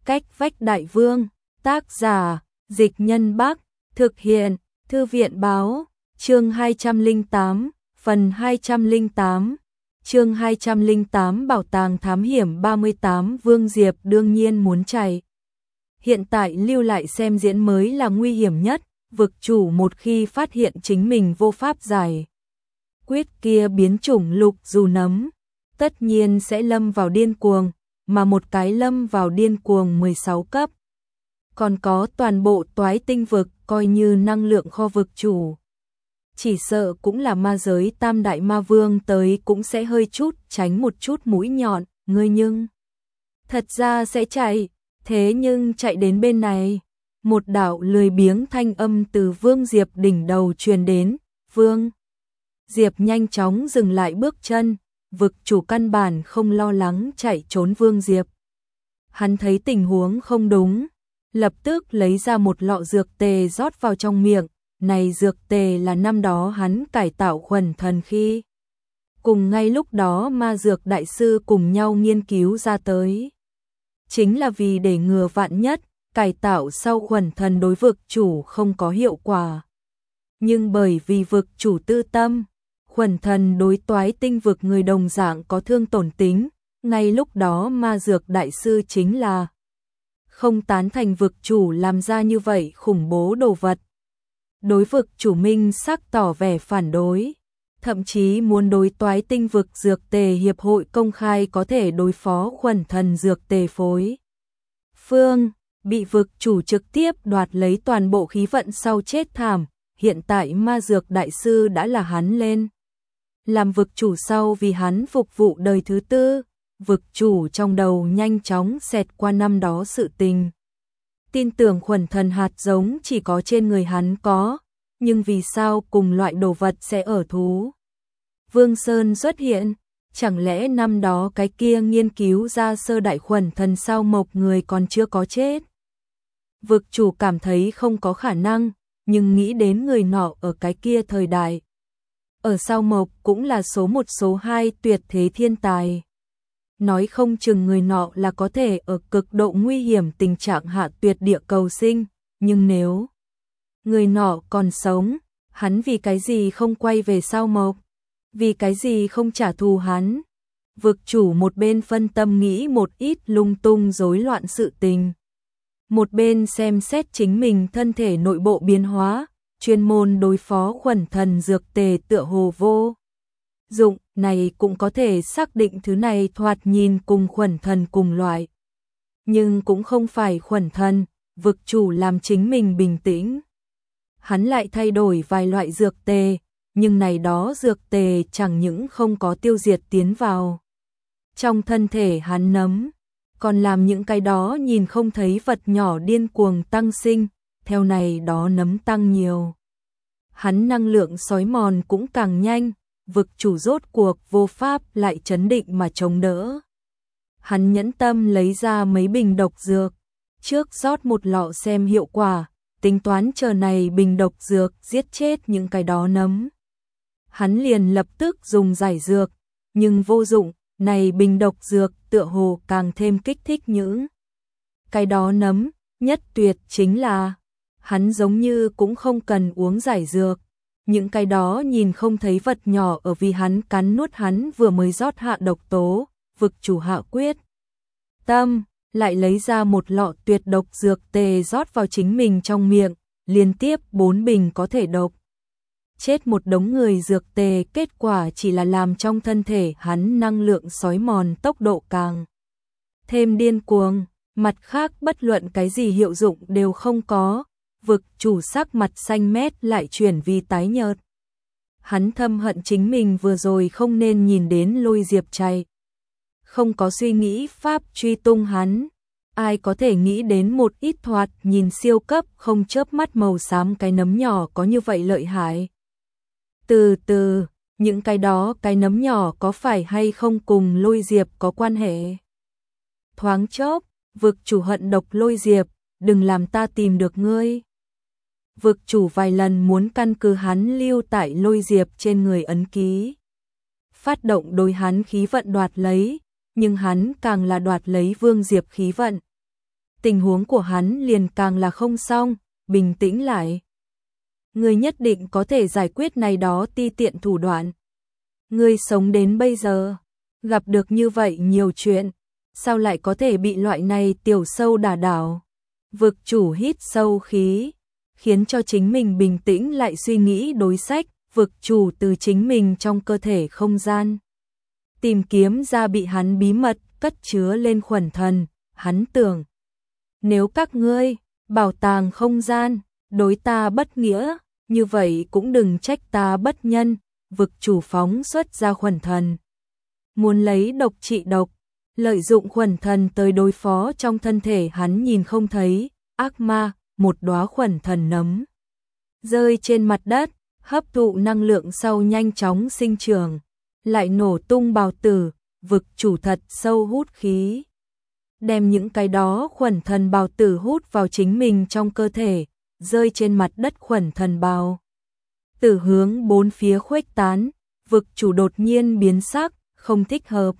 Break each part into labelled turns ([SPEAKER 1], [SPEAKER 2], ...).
[SPEAKER 1] Cách vách đại vương, tác giả, Dịch Nhân Bắc, thực hiện, Thư viện báo, chương 208, phần 208, chương 208 bảo tàng thám hiểm 38 Vương Diệp đương nhiên muốn chạy. Hiện tại lưu lại xem diễn mới là nguy hiểm nhất, vực chủ một khi phát hiện chính mình vô pháp giải quyết kia biến chủng lục dù nấm, tất nhiên sẽ lâm vào điên cuồng, mà một cái lâm vào điên cuồng 16 cấp. Còn có toàn bộ toái tinh vực coi như năng lượng kho vực chủ. Chỉ sợ cũng là ma giới tam đại ma vương tới cũng sẽ hơi chút tránh một chút mũi nhọn, ngươi nhưng thật ra sẽ chạy, thế nhưng chạy đến bên này. Một đạo lười biếng thanh âm từ Vương Diệp đỉnh đầu truyền đến, Vương Diệp nhanh chóng dừng lại bước chân, vực chủ căn bản không lo lắng chạy trốn Vương Diệp. Hắn thấy tình huống không đúng, lập tức lấy ra một lọ dược tề rót vào trong miệng, này dược tề là năm đó hắn cải tạo khuẩn thần khi. Cùng ngay lúc đó ma dược đại sư cùng nhau nghiên cứu ra tới. Chính là vì để ngừa vạn nhất, cải tạo sau khuẩn thần đối vực chủ không có hiệu quả. Nhưng bởi vì vực chủ tư tâm, khuẩn thần đối toái tinh vực người đồng dạng có thương tổn tính, ngay lúc đó ma dược đại sư chính là không tán thành vực chủ làm ra như vậy khủng bố đồ vật. Đối vực chủ minh sắc tỏ vẻ phản đối, thậm chí muốn đối toái tinh vực dược tề hiệp hội công khai có thể đối phó khuẩn thần dược tề phối. Phương, bị vực chủ trực tiếp đoạt lấy toàn bộ khí vận sau chết thảm, hiện tại ma dược đại sư đã là hắn lên. Làm vực chủ sau vì hắn phục vụ đời thứ tư, vực chủ trong đầu nhanh chóng xẹt qua năm đó sự tình. Tin tưởng khuẩn thần hạt giống chỉ có trên người hắn có, nhưng vì sao cùng loại đồ vật sẽ ở thú Vương Sơn xuất hiện, chẳng lẽ năm đó cái kia nghiên cứu ra sơ đại khuẩn thần sao mộc người còn chưa có chết. Vực chủ cảm thấy không có khả năng, nhưng nghĩ đến người nọ ở cái kia thời đại. Ở sao mộc cũng là số 1 số 2 tuyệt thế thiên tài. Nói không chừng người nọ là có thể ở cực độ nguy hiểm tình trạng hạ tuyệt địa cầu sinh, nhưng nếu người nọ còn sống, hắn vì cái gì không quay về sao mộc? Vì cái gì không trả thù hắn? Vực chủ một bên phân tâm nghĩ một ít lung tung rối loạn sự tình. Một bên xem xét chính mình thân thể nội bộ biến hóa, chuyên môn đối phó khuẩn thần dược tề tựa hồ vô dụng, này cũng có thể xác định thứ này thoạt nhìn cùng khuẩn thần cùng loại. Nhưng cũng không phải khuẩn thần, vực chủ làm chính mình bình tĩnh. Hắn lại thay đổi vài loại dược tề, nhưng này đó dược tề chẳng những không có tiêu diệt tiến vào trong thân thể hắn nấm, còn làm những cái đó nhìn không thấy vật nhỏ điên cuồng tăng sinh, theo này đó nấm tăng nhiều. Hắn năng lượng xói mòn cũng càng nhanh, vực chủ rốt cuộc vô pháp lại chấn định mà chống đỡ. Hắn nhẫn tâm lấy ra mấy bình độc dược, trước rót một lọ xem hiệu quả, tính toán chờ này bình độc dược giết chết những cái đó nấm. Hắn liền lập tức dùng giải dược, nhưng vô dụng, này bình độc dược tựa hồ càng thêm kích thích những cái đó nấm, nhất tuyệt chính là hắn giống như cũng không cần uống giải dược. Những cái đó nhìn không thấy vật nhỏ ở vì hắn cắn nuốt hắn vừa mới rót hạ độc tố, vực chủ hạ quyết tâm, lại lấy ra một lọ tuyệt độc dược tề rót vào chính mình trong miệng, liên tiếp 4 bình có thể độc chết một đống người dược tề, kết quả chỉ là làm trong thân thể hắn năng lượng xói mòn tốc độ càng thêm điên cuồng, mặt khác bất luận cái gì hiệu dụng đều không có. Vực chủ sắc mặt xanh mét lại chuyển vì tái nhợt. Hắn thâm hận chính mình vừa rồi không nên nhìn đến Lôi Diệp chạy. Không có suy nghĩ pháp truy tung hắn. Ai có thể nghĩ đến một ít thoạt nhìn siêu cấp không chớp mắt màu xám cái nấm nhỏ có như vậy lợi hại. Từ từ, những cái đó cái nấm nhỏ có phải hay không cùng Lôi Diệp có quan hệ? Thoáng chốc, vực chủ hận độc Lôi Diệp, đừng làm ta tìm được ngươi. Vực chủ vài lần muốn căn cứ hắn lưu tại Lôi Diệp trên người ấn ký, phát động đối hắn khí vận đoạt lấy, nhưng hắn càng là đoạt lấy Vương Diệp khí vận. tình huống của hắn liền càng là không xong, bình tĩnh lại. Ngươi nhất định có thể giải quyết này đó ti tiện thủ đoạn. Ngươi sống đến bây giờ, gặp được như vậy nhiều chuyện, sao lại có thể bị loại này tiểu sâu đả đảo? Vực chủ hít sâu khí, khiến cho chính mình bình tĩnh lại suy nghĩ đối sách, vực chủ từ chính mình trong cơ thể không gian. Tìm kiếm ra bị hắn bí mật cất chứa lên khuẩn thần, hắn tưởng. Nếu các ngươi, bảo tàng không gian, đối ta bất nghĩa, như vậy cũng đừng trách ta bất nhân, vực chủ phóng xuất ra khuẩn thần. Muốn lấy độc trị độc, lợi dụng khuẩn thần tới đối phó trong thân thể hắn nhìn không thấy, ác ma, một đóa khuẩn thần nấm. Rơi trên mặt đất, hấp thụ năng lượng sau nhanh chóng sinh trưởng, lại nổ tung bào tử, vực chủ thật sâu hút khí. Đem những cái đó khuẩn thần bào tử hút vào chính mình trong cơ thể, rơi trên mặt đất khuẩn thần bào tử hướng bốn phía khuếch tán, vực chủ đột nhiên biến sắc, không thích hợp.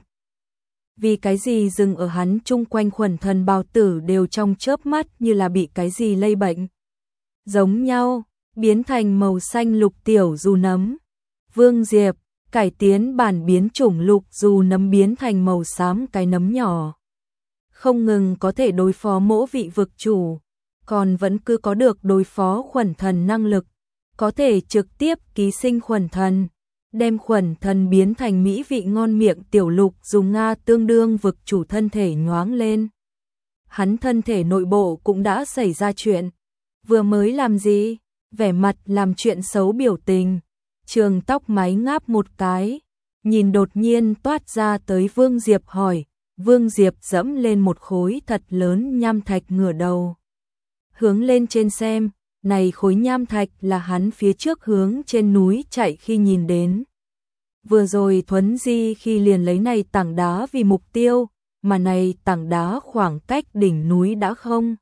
[SPEAKER 1] Vì cái gì dừng ở hắn chung quanh khuẩn thần bào tử đều trong chớp mắt như là bị cái gì lây bệnh. Giống nhau, biến thành màu xanh lục tiểu dù nấm. Vương Diệp, cải tiến bản biến chủng lục dù nấm biến thành màu xám cái nấm nhỏ. Không ngừng có thể đối phó mỗi vị vực chủ, còn vẫn cứ có được đối phó khuẩn thần năng lực, có thể trực tiếp ký sinh khuẩn thần, đem khuẩn thần biến thành mỹ vị ngon miệng tiểu lục dùng Nga tương đương vực chủ thân thể nhoáng lên. Hắn thân thể nội bộ cũng đã xảy ra chuyện, vừa mới làm gì, vẻ mặt làm chuyện xấu biểu tình, trường tóc máy ngáp một cái, nhìn đột nhiên toát ra tới Vương Diệp hỏi, Vương Diệp dẫm lên một khối thật lớn nham thạch ngửa đầu. Hướng lên trên xem, này khối nham thạch là hắn phía trước hướng trên núi chạy khi nhìn đến. Vừa rồi thuấn di khi liền lấy này tảng đá vì mục tiêu, mà này tảng đá khoảng cách đỉnh núi đã không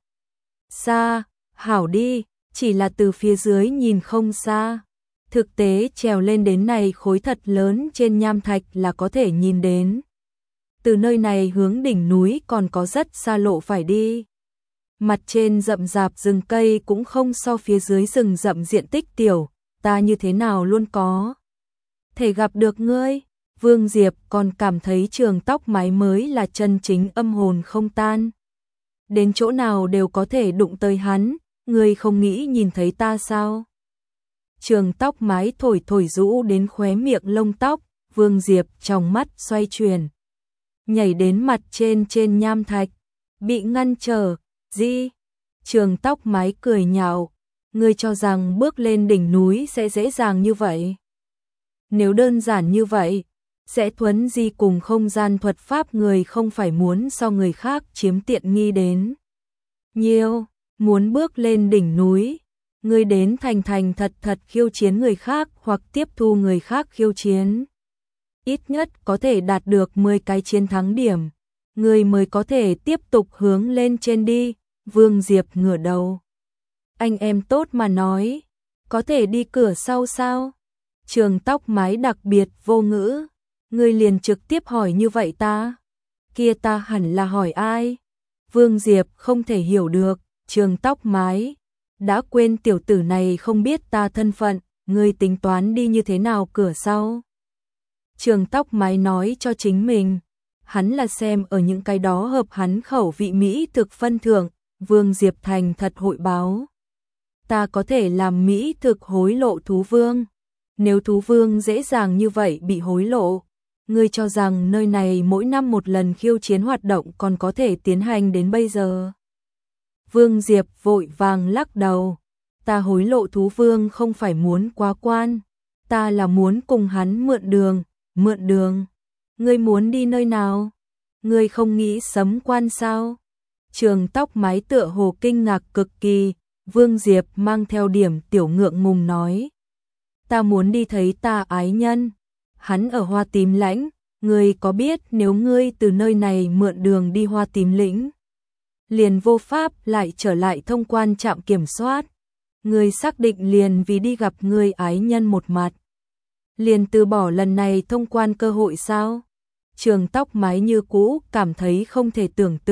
[SPEAKER 1] xa, hảo đi, chỉ là từ phía dưới nhìn không xa. Thực tế trèo lên đến này khối thật lớn trên nham thạch là có thể nhìn đến. Từ nơi này hướng đỉnh núi còn có rất xa lộ phải đi. Mặt trên rậm rạp rừng cây cũng không so phía dưới rừng rậm diện tích tiểu, ta như thế nào luôn có thể gặp được ngươi. Vương Diệp còn cảm thấy trường tóc mái mới là chân chính âm hồn không tan. Đến chỗ nào đều có thể đụng tới hắn, ngươi không nghĩ nhìn thấy ta sao? Trường tóc mái thổi thổi rũ đến khóe miệng lông tóc, Vương Diệp trong mắt xoay chuyển. Nhảy đến mặt trên nham thạch, bị ngăn trở, gì? Trường tóc mái cười nhạo, ngươi cho rằng bước lên đỉnh núi sẽ dễ dàng như vậy? Nếu đơn giản như vậy, sẽ thuấn di cùng không gian thuật pháp người không phải muốn so người khác chiếm tiện nghi đến. Nhiều, muốn bước lên đỉnh núi, ngươi đến thành thật thật khiêu chiến người khác hoặc tiếp thu người khác khiêu chiến. Ít nhất có thể đạt được 10 cái chiến thắng điểm, ngươi mới có thể tiếp tục hướng lên trên đi. Vương Diệp ngửa đầu. Anh em tốt mà nói, có thể đi cửa sau sao? Trường tóc mái đặc biệt vô ngữ, ngươi liền trực tiếp hỏi như vậy ta? Kia ta hẳn là hỏi ai? Vương Diệp không thể hiểu được, trường tóc mái, đã quên tiểu tử này không biết ta thân phận, ngươi tính toán đi như thế nào cửa sau? Trường tóc mái nói cho chính mình, hắn là xem ở những cái đó hợp hắn khẩu vị mỹ thực phân thưởng, Vương Diệp thành thật hội báo. Ta có thể làm mỹ thực hối lộ thú vương. Nếu thú vương dễ dàng như vậy bị hối lộ, ngươi cho rằng nơi này mỗi năm một lần khiêu chiến hoạt động còn có thể tiến hành đến bây giờ? Vương Diệp vội vàng lắc đầu, ta hối lộ thú vương không phải muốn quá quan, ta là muốn cùng hắn mượn đường. Ngươi muốn đi nơi nào? Ngươi không nghĩ sấm quan sao? Trường tóc mái tựa hồ kinh ngạc cực kỳ, Vương Diệp mang theo điểm tiểu ngượng ngùng nói. Ta muốn đi thấy ta ái nhân, hắn ở Hoa Tím Lãnh, ngươi có biết nếu ngươi từ nơi này mượn đường đi Hoa Tím Lĩnh, liền vô pháp lại trở lại thông quan trạm kiểm soát, ngươi xác định liền vì đi gặp ngươi ái nhân một mặt, liền từ bỏ lần này thông quan cơ hội sao? Trường tóc mái như cũ cảm thấy không thể tưởng tượng,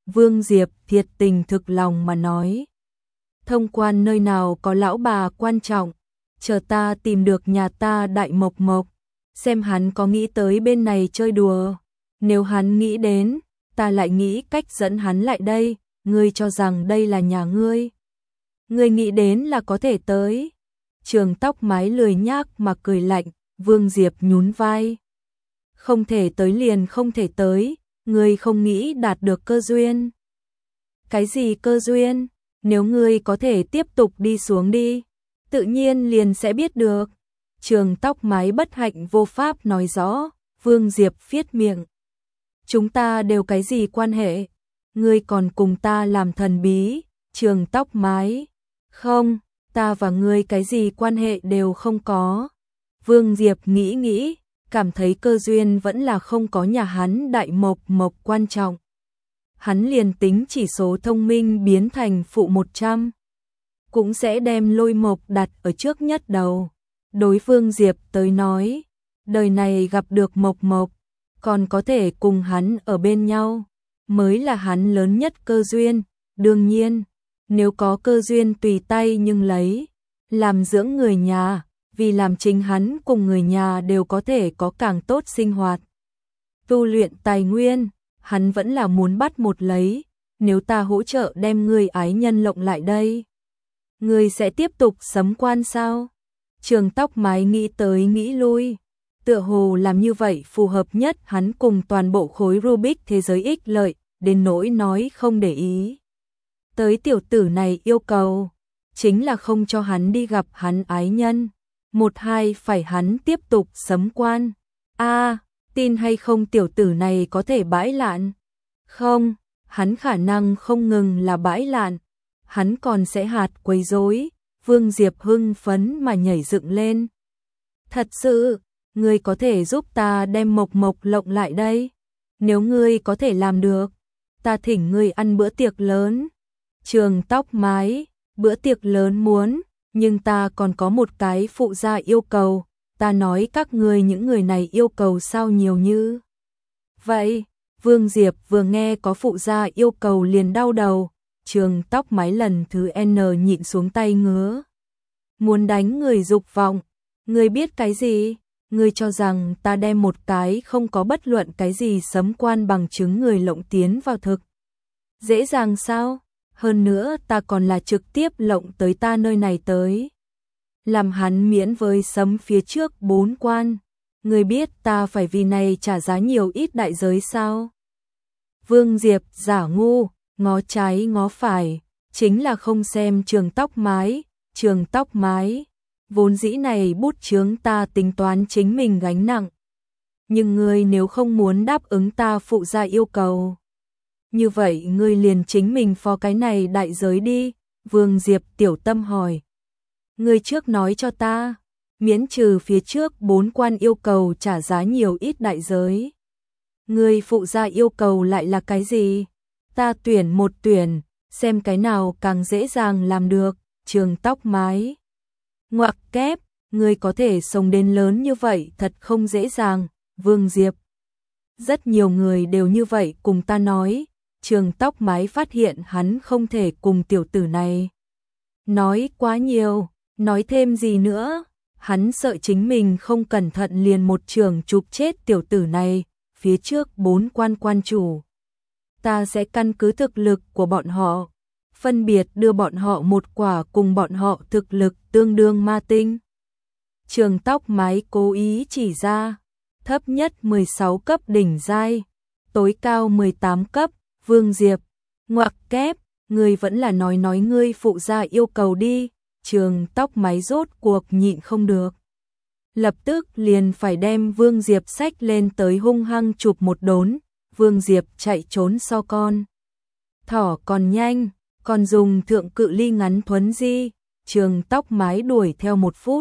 [SPEAKER 1] Vương Diệp thiệt tình thực lòng mà nói. Thông quan nơi nào có lão bà quan trọng, chờ ta tìm được nhà ta Đại Mộc Mộc, xem hắn có nghĩ tới bên này chơi đùa. Nếu hắn nghĩ đến, ta lại nghĩ cách dẫn hắn lại đây, ngươi cho rằng đây là nhà ngươi. Ngươi nghĩ đến là có thể tới. Trường Tóc Mái lười nhác mà cười lạnh, Vương Diệp nhún vai. Không thể tới liền không thể tới, ngươi không nghĩ đạt được cơ duyên. Cái gì cơ duyên? Nếu ngươi có thể tiếp tục đi xuống đi, tự nhiên liền sẽ biết được. Trường Tóc Mái bất hạnh vô pháp nói rõ, Vương Diệp phiết miệng. Chúng ta đều cái gì quan hệ? Ngươi còn cùng ta làm thần bí, Trường Tóc Mái. Không, ta và ngươi cái gì quan hệ đều không có. Vương Diệp nghĩ nghĩ, cảm thấy cơ duyên vẫn là không có nhà hắn Đại Mộc Mộc quan trọng. Hắn liền tính chỉ số thông minh biến thành phụ 100, cũng sẽ đem Lôi Mộc đặt ở trước nhất đầu. Đối Vương Diệp tới nói, đời này gặp được Mộc Mộc, còn có thể cùng hắn ở bên nhau, mới là hắn lớn nhất cơ duyên. Đương nhiên, nếu có cơ duyên tùy tay nhưng lấy, làm dưỡng người nhà, vì làm chính hắn cùng người nhà đều có thể có càng tốt sinh hoạt. Tu luyện tài nguyên, hắn vẫn là muốn bắt một lấy, nếu ta hỗ trợ đem người ái nhân lộng lại đây. Người sẽ tiếp tục sấm quan sao? Trường Tóc Mái nghĩ tới nghĩ lui, tựa hồ làm như vậy phù hợp nhất hắn cùng toàn bộ khối Rubik thế giới ích lợi, đến nỗi nói không để ý. Tới tiểu tử này yêu cầu, chính là không cho hắn đi gặp hắn ái nhân. Một hai phải hắn tiếp tục sấm quan. Tin hay không tiểu tử này có thể bãi lạn? Không, hắn khả năng không ngừng là bãi lạn, hắn còn sẽ hạt quấy rối. Vương Diệp hưng phấn mà nhảy dựng lên. Thật sự, ngươi có thể giúp ta đem Mộc Mộc lộng lại đây? Nếu ngươi có thể làm được, ta thỉnh ngươi ăn bữa tiệc lớn. Trường Tóc Mái, bữa tiệc lớn muốn, nhưng ta còn có một cái phụ gia yêu cầu. Ta nói các ngươi những người này yêu cầu sao nhiều như vậy? Vương Diệp vừa nghe có phụ gia yêu cầu liền đau đầu. Trường Tóc Mái lần thứ N nhịn xuống tay ngứa. Muốn đánh người dục vọng. Ngươi biết cái gì? Ngươi cho rằng ta đem một cái không có bất luận cái gì sấm quan bằng chứng người lộng tiến vào thực. Dễ dàng sao? Hơn nữa ta còn là trực tiếp lộng tới ta nơi này tới. Làm hắn miễn với sấm phía trước 4 quan. Ngươi biết ta phải vì này trả giá nhiều ít đại giới sao? Vương Diệp giả ngu, ngó trái ngó phải, chính là không xem Trường Tóc Mái. Trường Tóc Mái, vốn dĩ này bút chướng ta tính toán chính mình gánh nặng. Nhưng ngươi nếu không muốn đáp ứng ta phụ gia yêu cầu, như vậy ngươi liền chính mình phó cái này đại giới đi. Vương Diệp tiểu tâm hỏi. Ngươi trước nói cho ta, miễn trừ phía trước 4 quan yêu cầu trả giá nhiều ít đại giới. Ngươi phụ gia yêu cầu lại là cái gì? Ta tuyển một tuyển, xem cái nào càng dễ dàng làm được. Trường Tóc Mái. Ngoặc kép, ngươi có thể sống đến lớn như vậy thật không dễ dàng. Vương Diệp. Rất nhiều người đều như vậy cùng ta nói. Trường Tóc Mái phát hiện hắn không thể cùng tiểu tử này nói quá nhiều, nói thêm gì nữa. Hắn sợ chính mình không cẩn thận liền một trường chụp chết tiểu tử này. Phía trước 4 quan chủ, ta sẽ căn cứ thực lực của bọn họ, phân biệt đưa bọn họ một quả cùng bọn họ thực lực tương đương ma tinh. Trường Tóc Mái cố ý chỉ ra, thấp nhất 16 cấp đỉnh giai, tối cao 18 cấp. Vương Diệp, ngoặc kép, ngươi vẫn là nói ngươi phụ gia yêu cầu đi. Trường Tóc Mái rốt cuộc nhịn không được, lập tức liền phải đem Vương Diệp xách lên tới hung hăng chụp một đốn. Vương Diệp chạy trốn so con thỏ còn nhanh, còn dùng thượng cự ly ngắn thuấn di. Trường Tóc Mái đuổi theo 1 phút,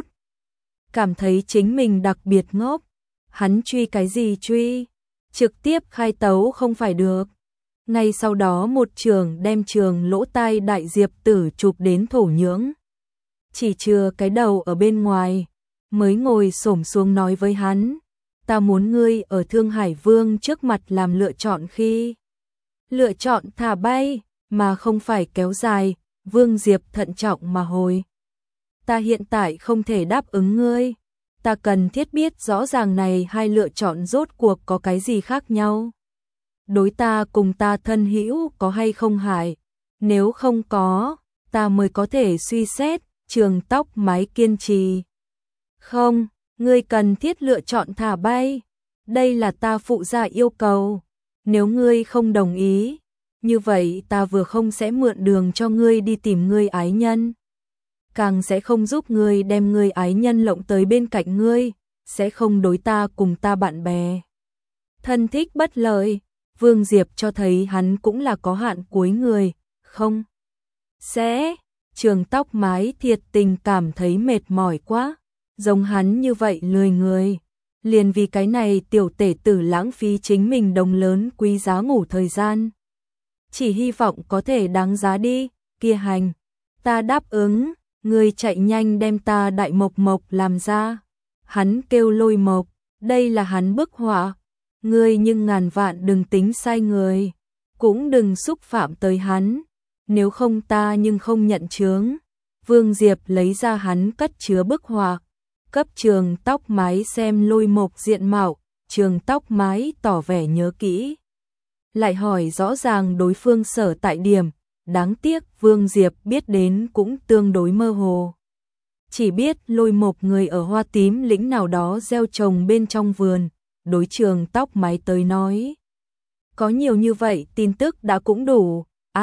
[SPEAKER 1] cảm thấy chính mình đặc biệt ngốc. Hắn truy cái gì truy? Trực tiếp khai tấu không phải được. Ngay sau đó một trường đem Trường lỗ tai Đại Diệp tử chụp đến thổ nhưỡng, chỉ chừa cái đầu ở bên ngoài, mới ngồi xổm xuống nói với hắn, ta muốn ngươi ở Thương Hải Vương trước mặt làm lựa chọn khi Lựa chọn thả bay, mà không phải kéo dài, Vương Diệp thận trọng mà hồi. Ta hiện tại không thể đáp ứng ngươi. Ta cần thiết biết rõ ràng này hai lựa chọn rốt cuộc có cái gì khác nhau. Đối ta cùng ta thân hữu có hay không hại? Nếu không có, ta mới có thể suy xét. Trường tóc mái kiên trì. Không, ngươi cần thiết lựa chọn thả bay. Đây là ta phụ gia yêu cầu. Nếu ngươi không đồng ý, như vậy ta vừa không sẽ mượn đường cho ngươi đi tìm ngươi ái nhân. Càng sẽ không giúp ngươi đem ngươi ái nhân lộng tới bên cạnh ngươi, sẽ không đối ta cùng ta bạn bè. Thân thích bất lợi, Vương Diệp cho thấy hắn cũng là có hạn cuối người, không? Sẽ, Trường tóc mái thiệt tình cảm thấy mệt mỏi quá, giống hắn như vậy lười người. Liền vì cái này tiểu tể tử lãng phí chính mình đồng lớn quý giá ngủ thời gian. Chỉ hy vọng có thể đáng giá đi, kia hành. Ta đáp ứng, ngươi chạy nhanh đem ta đại mộc mộc làm ra. Hắn kêu Lôi Mộc, đây là hắn bức họa. Ngươi nhưng ngàn vạn đừng tính sai người, cũng đừng xúc phạm tới hắn. Nếu không ta nhưng không nhận chướng. Vương Diệp lấy ra hắn cất chứa bức họa. Cấp Trường tóc mái xem Lôi Mộc diện mạo, Trường tóc mái tỏ vẻ nhớ kỹ. Lại hỏi rõ ràng đối phương sở tại điểm, đáng tiếc Vương Diệp biết đến cũng tương đối mơ hồ. Chỉ biết Lôi Mộc người ở Hoa Tím lĩnh nào đó gieo trồng bên trong vườn, đối Trường tóc mái tới nói. Có nhiều như vậy tin tức đã cũng đủ,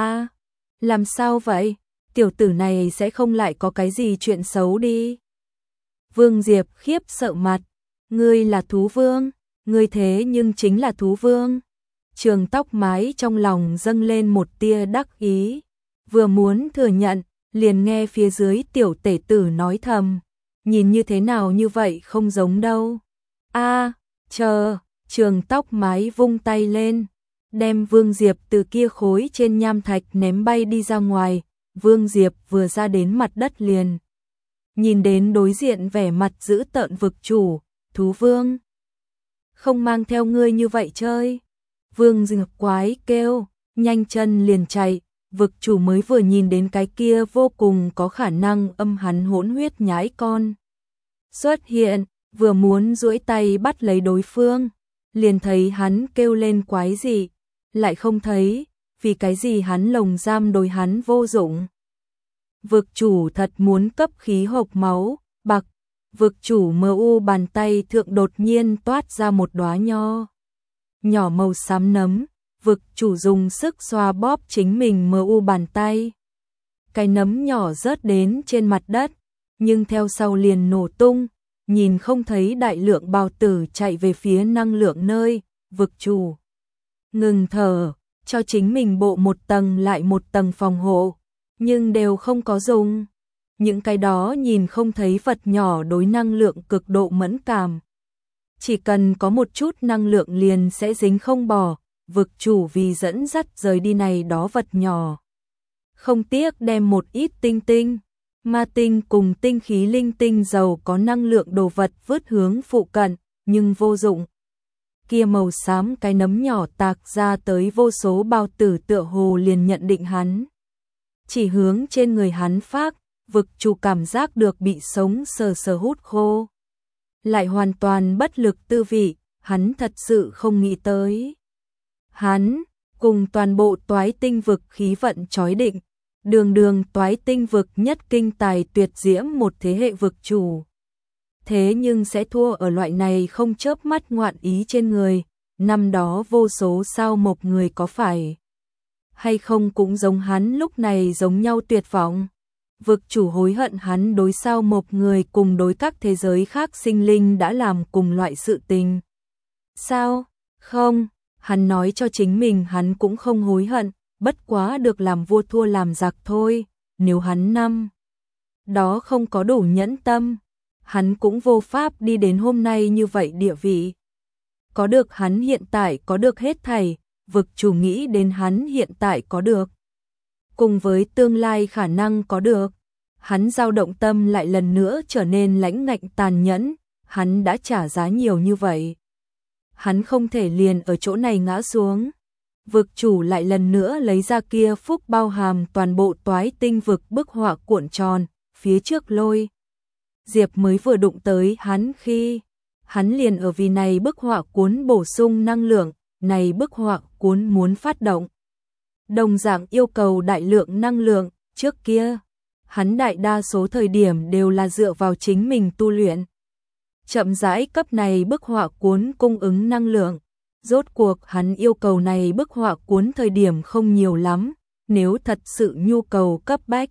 [SPEAKER 1] làm sao vậy, tiểu tử này sẽ không lại có cái gì chuyện xấu đi. Vương Diệp khiếp sợ mặt, ngươi là thú vương, ngươi thế nhưng chính là thú vương. Trường tóc mái trong lòng dâng lên một tia đắc ý, vừa muốn thừa nhận, liền nghe phía dưới tiểu tể tử nói thầm, nhìn như thế nào như vậy không giống đâu. Chờ, Trường tóc mái vung tay lên, đem Vương Diệp từ kia khối trên nham thạch ném bay đi ra ngoài. Vương Diệp vừa ra đến mặt đất liền nhìn đến đối diện vẻ mặt dữ tợn vực chủ, thú vương. Không mang theo ngươi như vậy chơi. Vương Diệp quái kêu, nhanh chân liền chạy, vực chủ mới vừa nhìn đến cái kia vô cùng có khả năng âm hắn hỗn huyết nhái con. Xuất hiện, vừa muốn duỗi tay bắt lấy đối phương, liền thấy hắn kêu lên quái gì, lại không thấy, vì cái gì hắn lồng giam đối hắn vô dụng. Vực chủ thật muốn cấp khí hộc máu, bạc, vực chủ mờ u bàn tay thượng đột nhiên toát ra một đóa nho nhỏ màu xám nấm, vực chủ dùng sức xoa bóp chính mình mờ u bàn tay. Cái nấm nhỏ rớt đến trên mặt đất, nhưng theo sau liền nổ tung, nhìn không thấy đại lượng bào tử chạy về phía năng lượng nơi, vực chủ ngừng thở, cho chính mình bộ một tầng lại một tầng phòng hộ, nhưng đều không có dùng. Những cái đó nhìn không thấy vật nhỏ đối năng lượng cực độ mẫn cảm. Chỉ cần có một chút năng lượng liền sẽ dính không bỏ, vực chủ vì dẫn dắt rời đi này đó vật nhỏ. Không tiếc đem một ít tinh tinh, ma tinh cùng tinh khí linh tinh giàu có năng lượng đồ vật vứt hướng phụ cận, nhưng vô dụng. Kia màu xám cái nấm nhỏ tạc ra tới vô số bao tử tựa hồ liền nhận định hắn. Chỉ hướng trên người hắn phát, vực chủ cảm giác được bị sống sờ sờ hút khô. Lại hoàn toàn bất lực tư vị, hắn thật sự không nghĩ tới. Hắn, cùng toàn bộ toái tinh vực khí vận chói định, đường toái tinh vực nhất kinh tài tuyệt diễm một thế hệ vực chủ. Thế nhưng sẽ thua ở loại này không chớp mắt ngoạn ý trên người, năm đó vô số sao một người có phải hay không cũng giống hắn lúc này giống nhau tuyệt vọng. Vực chủ hối hận hắn đối sao một người cùng đối các thế giới khác sinh linh đã làm cùng loại sự tình. Sao? Không, hắn nói cho chính mình hắn cũng không hối hận, bất quá được làm vua thua làm giặc thôi, nếu hắn năm đó không có đủ nhẫn tâm, hắn cũng vô pháp đi đến hôm nay như vậy địa vị. Có được hắn hiện tại có được hết thảy, vực chủ nghĩ đến hắn hiện tại có được. Cùng với tương lai khả năng có được, hắn dao động tâm lại lần nữa trở nên lãnh ngạnh tàn nhẫn, hắn đã trả giá nhiều như vậy. Hắn không thể liền ở chỗ này ngã xuống. vực chủ lại lần nữa lấy ra kia phúc bao hàm toàn bộ toái tinh vực bức họa cuộn tròn, phía trước Lôi Diệp mới vừa đụng tới hắn khi hắn liền ở vì này bức họa cuốn bổ sung năng lượng, này bức họa cuốn muốn phát động. Đồng dạng yêu cầu đại lượng năng lượng, trước kia, hắn đại đa số thời điểm đều là dựa vào chính mình tu luyện. Chậm rãi cấp này bức họa cuốn cung ứng năng lượng, rốt cuộc hắn yêu cầu này bức họa cuốn thời điểm không nhiều lắm, nếu thật sự nhu cầu cấp bách.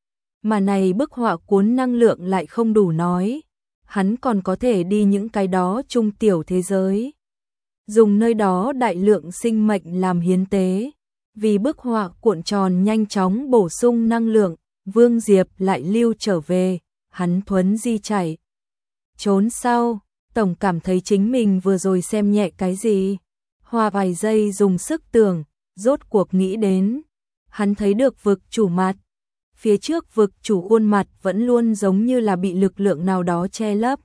[SPEAKER 1] Mà này bức họa cuốn năng lượng lại không đủ nói, hắn còn có thể đi những cái đó trung tiểu thế giới. Dùng nơi đó đại lượng sinh mệnh làm hiến tế, vì bức họa cuộn tròn nhanh chóng bổ sung năng lượng, Vương Diệp lại lưu trở về, hắn thuấn di chạy. Trốn sau, tổng cảm thấy chính mình vừa rồi xem nhẹ cái gì. Hoa vài giây dùng sức tưởng, rốt cuộc nghĩ đến. Hắn thấy được vực chủ mặt. Phía trước vực chủ khuôn mặt vẫn luôn giống như là bị lực lượng nào đó che lấp.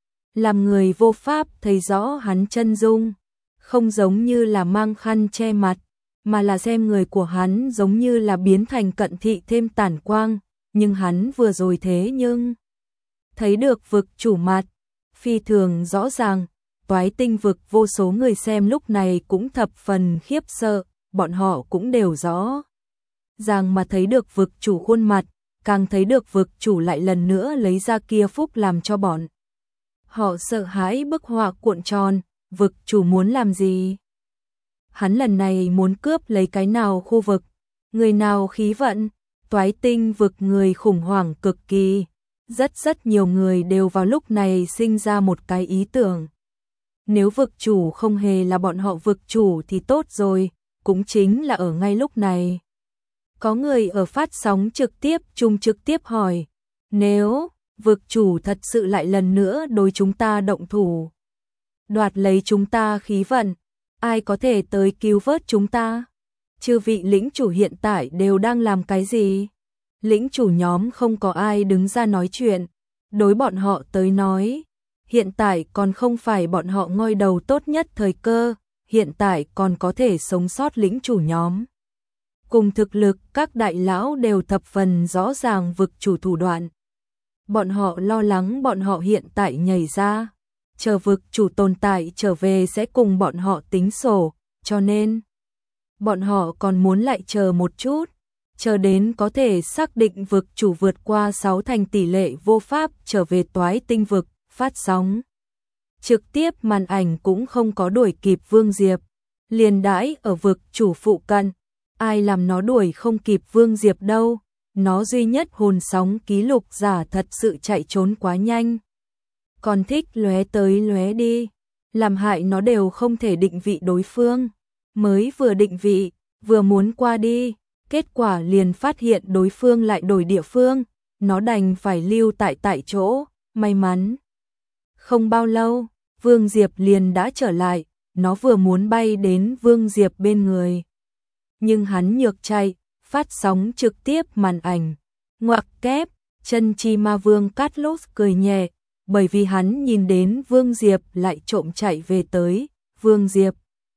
[SPEAKER 1] Làm người vô pháp thấy rõ hắn chân dung. Không giống như là mang khăn che mặt, mà là xem người của hắn giống như là biến thành cận thị thêm tản quang. Nhưng hắn vừa rồi thế nhưng thấy được vực chủ mặt, phi thường rõ ràng, toái tinh vực vô số người xem lúc này cũng thập phần khiếp sợ, bọn họ cũng đều rõ ràng mà thấy được vực chủ khuôn mặt, càng thấy được vực chủ lại lần nữa lấy ra kia phúc làm cho bọn họ sợ hãi bức họa cuộn tròn, vực chủ muốn làm gì? Hắn lần này muốn cướp lấy cái nào khu vực, người nào khí vận, toái tinh vực người khủng hoảng cực kỳ. Rất nhiều người đều vào lúc này sinh ra một cái ý tưởng. Nếu vực chủ không hề là bọn họ vực chủ thì tốt rồi, cũng chính là ở ngay lúc này. Có người ở phát sóng trực tiếp trực tiếp hỏi, nếu vực chủ thật sự lại lần nữa đối chúng ta động thủ, đoạt lấy chúng ta khí vận, ai có thể tới cứu vớt chúng ta? Chư vị lĩnh chủ hiện tại đều đang làm cái gì? Lĩnh chủ nhóm không có ai đứng ra nói chuyện, đối bọn họ tới nói, hiện tại còn không phải bọn họ ngoi đầu tốt nhất thời cơ, hiện tại còn có thể sống sót lĩnh chủ nhóm. Cùng thực lực các đại lão đều thập phần rõ ràng vực chủ thủ đoạn. Bọn họ lo lắng bọn họ hiện tại nhảy ra, chờ vực chủ tồn tại trở về sẽ cùng bọn họ tính sổ, cho nên bọn họ còn muốn lại chờ một chút. Chờ đến có thể xác định vực chủ vượt qua 6 thành tỷ lệ vô pháp trở về toái tinh vực, phát sóng. Trực tiếp màn ảnh cũng không có đuổi kịp Vương Diệp, liền đãi ở vực chủ phụ cận, ai làm nó đuổi không kịp Vương Diệp đâu, nó duy nhất hồn sóng ký lục giả thật sự chạy trốn quá nhanh. Còn thích lóe tới lóe đi, làm hại nó đều không thể định vị đối phương, mới vừa định vị, vừa muốn qua đi. Kết quả liền phát hiện đối phương lại đổi địa phương, nó đành phải lưu tại chỗ, may mắn. Không bao lâu, Vương Diệp liền đã trở lại, nó vừa muốn bay đến Vương Diệp bên người. Nhưng hắn nhược chạy, phát sóng trực tiếp màn ảnh. Ngoặc kép, chân chi ma vương Carlos cười nhẹ, bởi vì hắn nhìn đến Vương Diệp lại trộm chạy về tới, Vương Diệp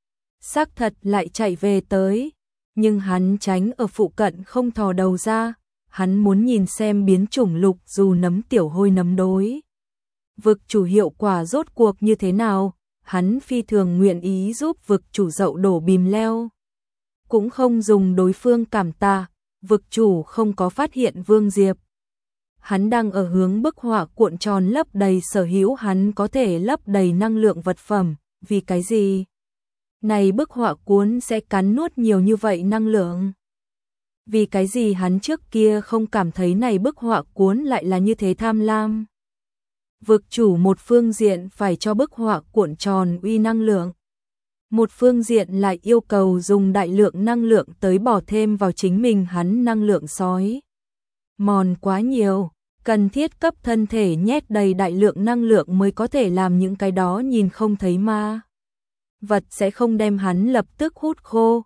[SPEAKER 1] xác thật lại chạy về tới. Nhưng hắn tránh ở phụ cận không thò đầu ra, hắn muốn nhìn xem biến chủng lục dù nấm tiểu hôi nấm đối. Vực chủ hiệu quả rốt cuộc như thế nào, hắn phi thường nguyện ý giúp vực chủ dậu đổ bìm leo. Cũng không dùng đối phương cảm tạ, vực chủ không có phát hiện Vương Diệp. Hắn đang ở hướng bức họa cuộn tròn lấp đầy sở hữu hắn có thể lấp đầy năng lượng vật phẩm, vì cái gì? Này bức họa cuốn sẽ cắn nuốt nhiều như vậy năng lượng. Vì cái gì hắn trước kia không cảm thấy này bức họa cuốn lại là như thế tham lam. Vực chủ một phương diện phải cho bức họa cuộn tròn uy năng lượng. Một phương diện lại yêu cầu dùng đại lượng năng lượng tới bỏ thêm vào chính mình hắn năng lượng sói. Mòn quá nhiều, cần thiết cấp thân thể nhét đầy đại lượng năng lượng mới có thể làm những cái đó nhìn không thấy ma vật sẽ không đem hắn lập tức hút khô.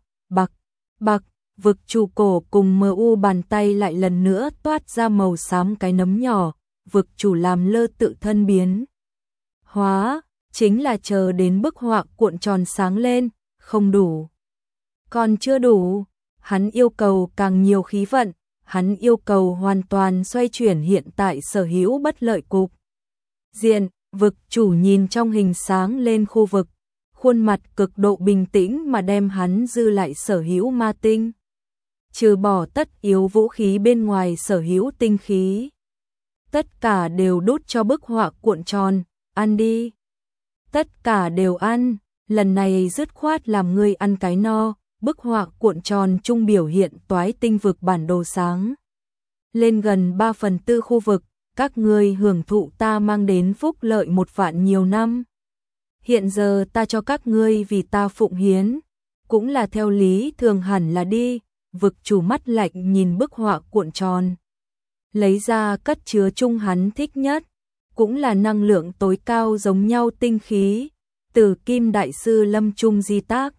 [SPEAKER 1] Bạc, vực chủ cổ cùng MU bàn tay lại lần nữa toát ra màu xám cái nấm nhỏ, vực chủ làm lơ tự thân biến hóa, chính là chờ đến bức họa cuộn tròn sáng lên, không đủ. Còn chưa đủ, hắn yêu cầu càng nhiều khí vận, hắn yêu cầu hoàn toàn xoay chuyển hiện tại sở hữu bất lợi cục diện. Vực chủ nhìn trong hình sáng lên khu vực, khuôn mặt cực độ bình tĩnh mà đem hắn dư lại sở hữu ma tinh. Trừ bỏ tất yếu vũ khí bên ngoài sở hữu tinh khí. Tất cả đều đút cho bức họa cuộn tròn, ăn đi. Tất cả đều ăn, lần này dứt khoát làm ngươi ăn cái no. Bức họa cuộn tròn trung biểu hiện toái tinh vực bản đồ sáng. Lên gần 3/4 khu vực, các ngươi hưởng thụ ta mang đến phúc lợi 1 vạn nhiều năm. Hiện giờ ta cho các ngươi vì ta phụng hiến, cũng là theo lý thường hẳn là đi. Vực chủ mắt lạnh nhìn bức họa cuộn tròn, lấy ra cất chứa chung hắn thích nhất, cũng là năng lượng tối cao giống nhau tinh khí, từ Kim Đại Sư Lâm Trung di tác.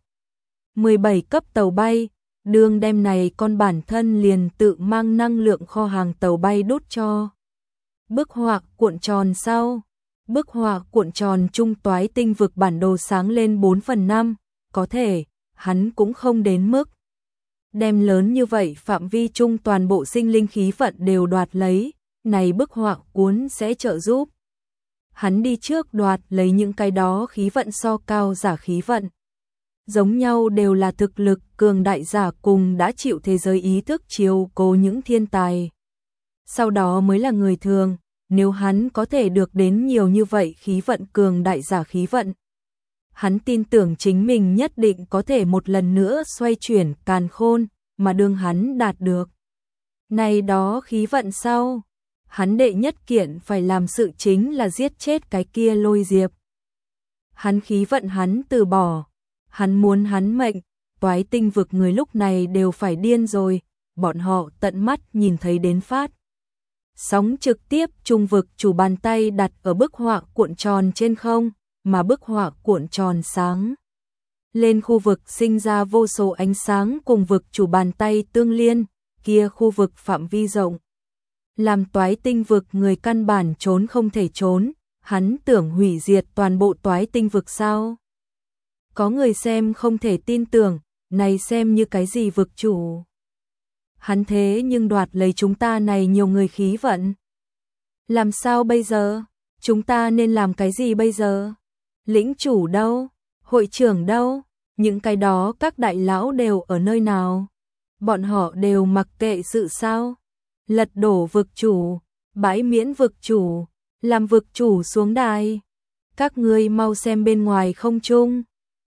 [SPEAKER 1] 17 cấp tàu bay, đường đem này con bản thân liền tự mang năng lượng kho hàng tàu bay đút cho. Bức họa cuộn tròn sau, bức họa cuộn tròn trung toái tinh vực bản đồ sáng lên 4/5, có thể, hắn cũng không đến mức đem lớn như vậy phạm vi chung toàn bộ sinh linh khí vận đều đoạt lấy, này bức họa cuốn sẽ trợ giúp hắn đi trước đoạt lấy những cái đó khí vận so cao giả khí vận. Giống nhau đều là thực lực cường đại giả cùng đã chịu thế giới ý thức chiếu cố những thiên tài. Sau đó mới là người thường, nếu hắn có thể được đến nhiều như vậy khí vận cường đại giả khí vận. Hắn tin tưởng chính mình nhất định có thể một lần nữa xoay chuyển càn khôn, mà đương hắn đạt được. Này đó khí vận sau, hắn đệ nhất kiện phải làm sự chính là giết chết cái kia Lôi Diệp. Hắn khí vận hắn từ bỏ, hắn muốn hắn mệnh, toái tinh vực người lúc này đều phải điên rồi, bọn họ tận mắt nhìn thấy đến phát. Sóng trực tiếp trung vực chủ bàn tay đặt ở bức họa cuộn tròn trên không, mà bức họa cuộn tròn sáng. Lên khu vực sinh ra vô số ánh sáng cùng vực chủ bàn tay tương liên, kia khu vực phạm vi rộng. Làm toái tinh vực người căn bản trốn không thể trốn, hắn tưởng hủy diệt toàn bộ toái tinh vực sao? Có người xem không thể tin tưởng, này xem như cái gì vực chủ? Hắn thế nhưng đoạt lấy chúng ta này nhiều người khí vận. Làm sao bây giờ? Chúng ta nên làm cái gì bây giờ? Lĩnh chủ đâu? Hội trưởng đâu? Những cái đó các đại lão đều ở nơi nào? Bọn họ đều mặc kệ sự sao? Lật đổ vực chủ, bãi miễn vực chủ, làm vực chủ xuống đài. Các ngươi mau xem bên ngoài không trung.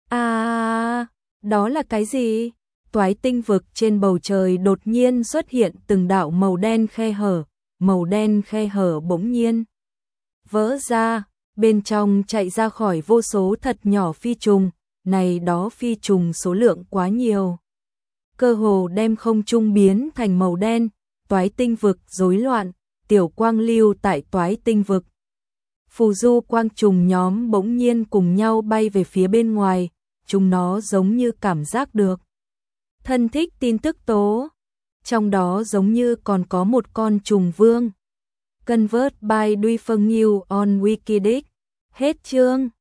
[SPEAKER 1] Đó là cái gì? Toái tinh vực trên bầu trời đột nhiên xuất hiện từng đạo màu đen khe hở bỗng nhiên vỡ ra, bên trong chạy ra khỏi vô số thật nhỏ phi trùng, này đó phi trùng số lượng quá nhiều. Cơ hồ đem không trung biến thành màu đen, toái tinh vực rối loạn, tiểu quang lưu tại toái tinh vực. Phù du quang trùng nhóm bỗng nhiên cùng nhau bay về phía bên ngoài, chúng nó giống như cảm giác được thân thích tin tức tố, trong đó giống như còn có một con trùng vương. Convert by Duy Phân New on Wikidic. Hết chương.